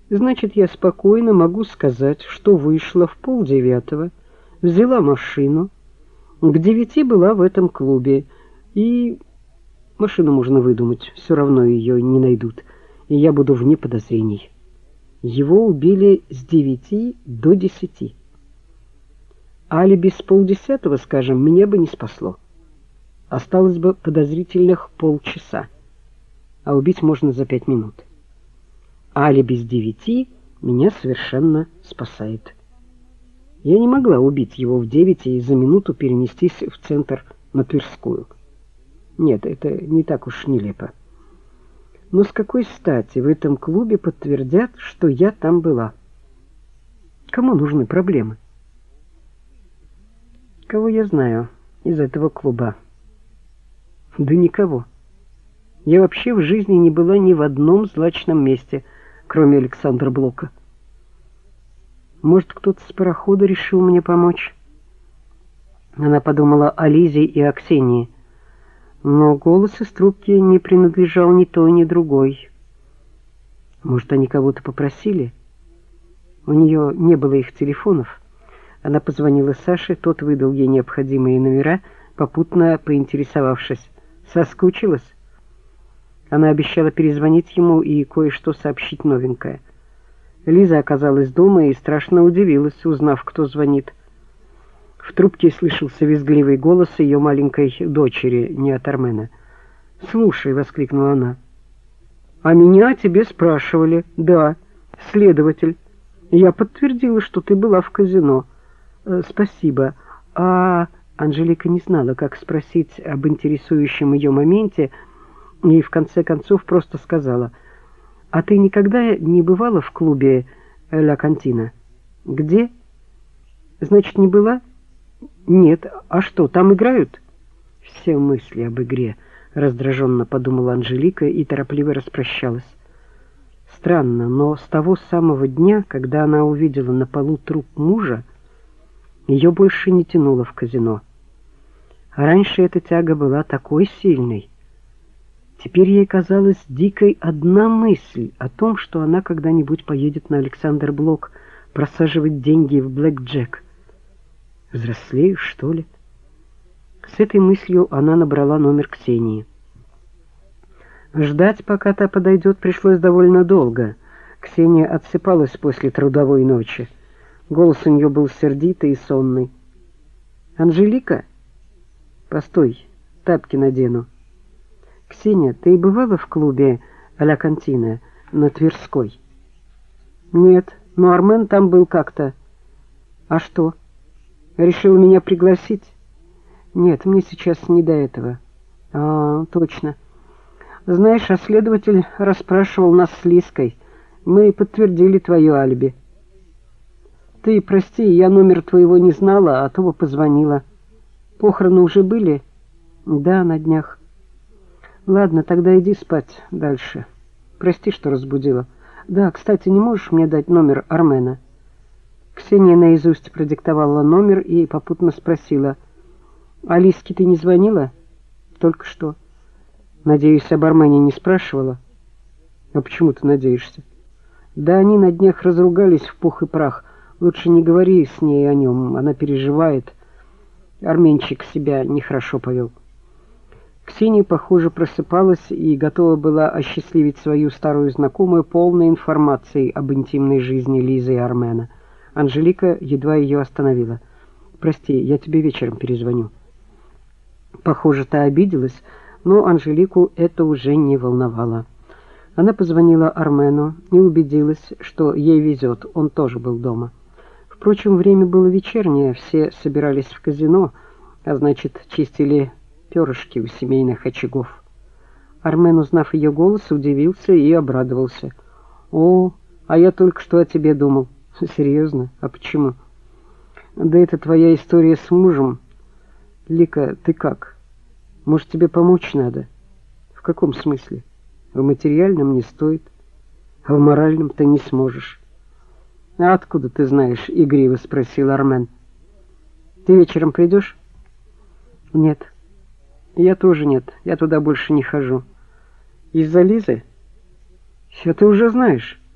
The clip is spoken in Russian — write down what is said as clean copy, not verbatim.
Значит, я спокойно могу сказать, что вышла в 8:30, взяла машину, к 9 была в этом клубе, и машину можно выдумать, все равно ее не найдут, и я буду вне подозрений. Его убили с 9 до 10. Алиби с 9:30, скажем, меня бы не спасло. Осталось бы подозрительных полчаса, а убить можно за 5 минут. Алиби с 9 меня совершенно спасает. Я не могла убить его в 9 и за минуту перенестись в центр на Тверскую. Нет, это не так уж нелепо. Но с какой стати в этом клубе подтвердят, что я там была? Кому нужны проблемы? Кого я знаю из этого клуба? Да никого. Я вообще в жизни не была ни в одном злачном месте, кроме Александра Блока. Может, кто-то с парохода решил мне помочь? Она подумала о Лизе и о Ксении, но голос из трубки не принадлежал ни той, ни другой. Может, они кого-то попросили? У нее не было их телефонов. Она позвонила Саше, тот выдал ей необходимые номера, попутно поинтересовавшись: соскучилась? Она обещала перезвонить ему и кое-что сообщить новенькое. Лиза оказалась дома и страшно удивилась, узнав, кто звонит. В трубке слышался визгливый голос ее маленькой дочери, не от Армена. «Слушай», — воскликнула она. «А меня о тебе спрашивали». «Да, следователь. Я подтвердила, что ты была в казино». «Спасибо. А...» Анжелика не знала, как спросить об интересующем ее моменте, и в конце концов просто сказала: «А ты никогда не бывала в клубе «Ля Кантина»?» «Где?» «Значит, не была?» «Нет. А что, там играют?» «Все мысли об игре», — раздраженно подумала Анжелика и торопливо распрощалась. Странно, но с того самого дня, когда она увидела на полу труп мужа, ее больше не тянуло в казино. А раньше эта тяга была такой сильной. Теперь ей казалась дикой одна мысль о том, что она когда-нибудь поедет на Александр Блок просаживать деньги в блэкджек. Взрослею, что ли? С этой мыслью она набрала номер Ксении. Ждать, пока та подойдет, пришлось довольно долго. Ксения отсыпалась после трудовой ночи. Голос у нее был сердитый и сонный. «Анжелика? Постой, тапки надену. Ксения, ты бывала в клубе «Ля Кантина» на Тверской?» «Нет, но Армен там был как-то». «А что? Решил меня пригласить?» «Нет, мне сейчас не до этого». «А, точно. Знаешь, а следователь расспрашивал нас с Лизкой. Мы подтвердили твое алиби». «Ты прости, я номер твоего не знала, а то бы позвонила. Похороны уже были?» «Да, на днях». «Ладно, тогда иди спать дальше. Прости, что разбудила. Да, кстати, не можешь мне дать номер Армена?» Ксения наизусть продиктовала номер и попутно спросила: «А Лизке ты не звонила?» «Только что». «Надеюсь, об Армене не спрашивала?» «А почему ты надеешься?» «Да они на днях разругались в пух и прах. Лучше не говори с ней о нем, она переживает. Арменчик себя нехорошо повел». Ксения, похоже, просыпалась и готова была осчастливить свою старую знакомую полной информацией об интимной жизни Лизы и Армена. Анжелика едва ее остановила. «Прости, я тебе вечером перезвоню». Похоже, та обиделась, но Анжелику это уже не волновало. Она позвонила Армену и убедилась, что ей везет, он тоже был дома. Впрочем, время было вечернее, все собирались в казино, а значит, чистили перышки у семейных очагов. Армен, узнав ее голос, удивился и обрадовался. «О, а я только что о тебе думал». «Серьезно? А почему?» «Да это твоя история с мужем. Лика, ты как? Может, тебе помочь надо?» «В каком смысле? В материальном не стоит, а в моральном ты не сможешь». «А откуда ты знаешь?» — игриво спросил Армен. «Ты вечером придешь?» «Нет». «Я тоже нет, я туда больше не хожу». «Из-за Лизы?» «Все ты уже знаешь».